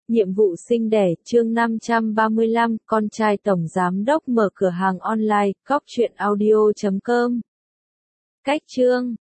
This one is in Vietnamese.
Nhiệm vụ sinh đẻ, chương 535, con trai tổng giám đốc mở cửa hàng online, cóc truyện audio.com. Cách chương